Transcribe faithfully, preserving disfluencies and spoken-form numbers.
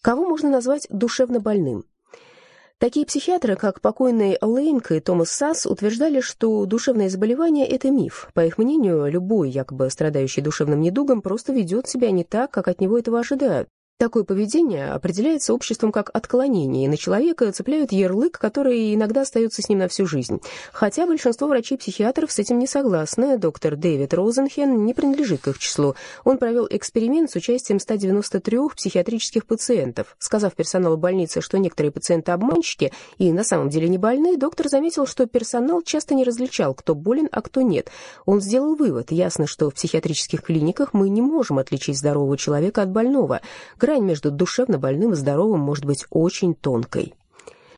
Кого можно назвать душевно больным? Такие психиатры, как покойный Лейнг и Томас Сасс, утверждали, что душевное заболевание – это миф. По их мнению, любой, якобы страдающий душевным недугом, просто ведет себя не так, как от него этого ожидают. Такое поведение определяется обществом как отклонение, и на человека цепляют ярлык, который иногда остается с ним на всю жизнь. Хотя большинство врачей-психиатров с этим не согласны. Доктор Дэвид Розенхен не принадлежит к их числу. Он провел эксперимент с участием ста девяноста трёх психиатрических пациентов. Сказав персоналу больницы, что некоторые пациенты обманщики и на самом деле не больны, доктор заметил, что персонал часто не различал, кто болен, а кто нет. Он сделал вывод: ясно, что в психиатрических клиниках мы не можем отличить здорового человека от больного. Грань между душевно больным и здоровым может быть очень тонкой.